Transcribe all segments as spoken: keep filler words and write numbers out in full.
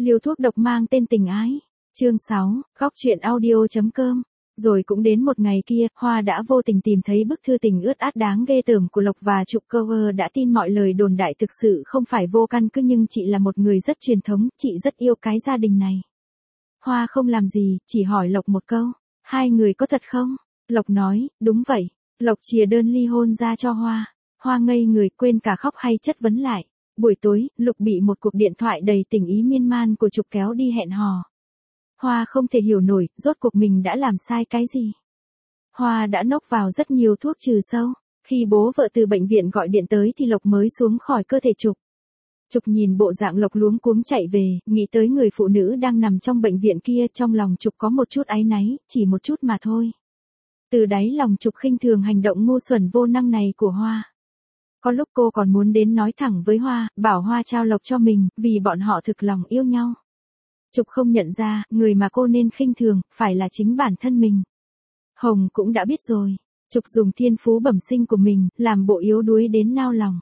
Liều thuốc độc mang tên tình ái. Chương sáu, góc truyện audio.com. Rồi cũng đến một ngày kia, Hoa đã vô tình tìm thấy bức thư tình ướt át đáng ghê tởm của Lộc và Trục Cover đã tin mọi lời đồn đại thực sự không phải vô căn cứ, nhưng chị là một người rất truyền thống, chị rất yêu cái gia đình này. Hoa không làm gì, chỉ hỏi Lộc một câu, hai người có thật không? Lộc nói, đúng vậy. Lộc chìa đơn ly hôn ra cho Hoa. Hoa ngây người, quên cả khóc hay chất vấn lại. Buổi tối, Lục bị một cuộc điện thoại đầy tình ý miên man của Trục kéo đi hẹn hò. Hoa không thể hiểu nổi, rốt cuộc mình đã làm sai cái gì. Hoa đã nốc vào rất nhiều thuốc trừ sâu. Khi bố vợ từ bệnh viện gọi điện tới thì Lộc mới xuống khỏi cơ thể Trục. Trục nhìn bộ dạng Lộc luống cuống chạy về, nghĩ tới người phụ nữ đang nằm trong bệnh viện kia, trong lòng Trục có một chút áy náy, chỉ một chút mà thôi. Từ đáy lòng Trục khinh thường hành động ngu xuẩn vô năng này của Hoa. Có lúc cô còn muốn đến nói thẳng với Hoa, bảo Hoa trao Lộc cho mình, vì bọn họ thực lòng yêu nhau. Trục không nhận ra, người mà cô nên khinh thường, phải là chính bản thân mình. Hồng cũng đã biết rồi. Trục dùng thiên phú bẩm sinh của mình, làm bộ yếu đuối đến nao lòng.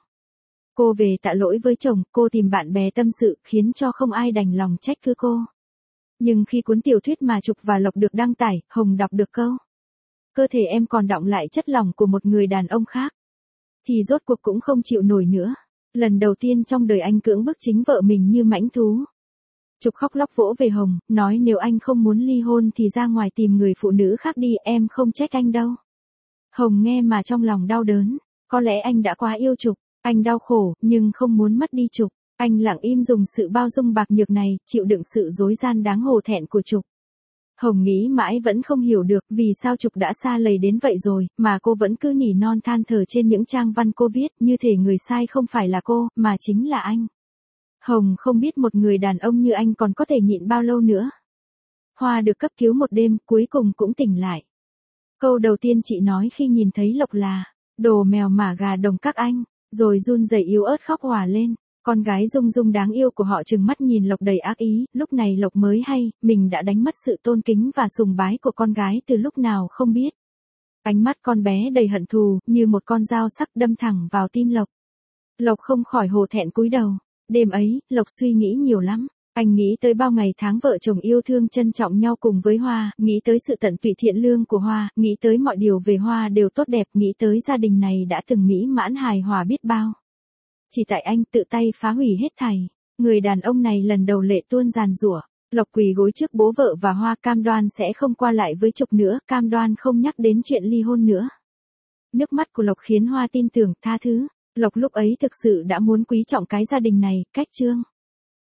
Cô về tạ lỗi với chồng, cô tìm bạn bè tâm sự, khiến cho không ai đành lòng trách cứ cô. Nhưng khi cuốn tiểu thuyết mà Trục và Lộc được đăng tải, Hồng đọc được câu: cơ thể em còn đọng lại chất lỏng của một người đàn ông khác. Thì rốt cuộc cũng không chịu nổi nữa. Lần đầu tiên trong đời anh cưỡng bức chính vợ mình như mãnh thú. Trục khóc lóc vỗ về Hồng, nói nếu anh không muốn ly hôn thì ra ngoài tìm người phụ nữ khác đi, em không trách anh đâu. Hồng nghe mà trong lòng đau đớn. Có lẽ anh đã quá yêu Trục, anh đau khổ, nhưng không muốn mất đi Trục. Anh lặng im dùng sự bao dung bạc nhược này, chịu đựng sự dối gian đáng hổ thẹn của Trục. Hồng nghĩ mãi vẫn không hiểu được vì sao Trục đã xa lầy đến vậy rồi, mà cô vẫn cứ nỉ non than thở trên những trang văn cô viết, như thể người sai không phải là cô, mà chính là anh. Hồng không biết một người đàn ông như anh còn có thể nhịn bao lâu nữa. Hoa được cấp cứu một đêm, cuối cùng cũng tỉnh lại. Câu đầu tiên chị nói khi nhìn thấy Lộc là, đồ mèo mả gà đồng các anh, rồi run rẩy yếu ớt khóc òa lên. Con gái Dung Dung đáng yêu của họ trừng mắt nhìn Lộc đầy ác ý, lúc này Lộc mới hay, mình đã đánh mất sự tôn kính và sùng bái của con gái từ lúc nào không biết. Ánh mắt con bé đầy hận thù, như một con dao sắc đâm thẳng vào tim Lộc. Lộc không khỏi hổ thẹn cúi đầu. Đêm ấy, Lộc suy nghĩ nhiều lắm. Anh nghĩ tới bao ngày tháng vợ chồng yêu thương trân trọng nhau cùng với Hoa, nghĩ tới sự tận tụy thiện lương của Hoa, nghĩ tới mọi điều về Hoa đều tốt đẹp, nghĩ tới gia đình này đã từng mỹ mãn hài hòa biết bao. Chỉ tại anh tự tay phá hủy hết thảy. Người đàn ông này lần đầu lệ tuôn giàn giụa. Lộc quỳ gối trước bố vợ và Hoa, cam đoan sẽ không qua lại với Trục nữa, cam đoan không nhắc đến chuyện ly hôn nữa. Nước mắt của Lộc khiến Hoa tin tưởng, tha thứ. Lộc lúc ấy thực sự đã muốn quý trọng cái gia đình này, cách chương.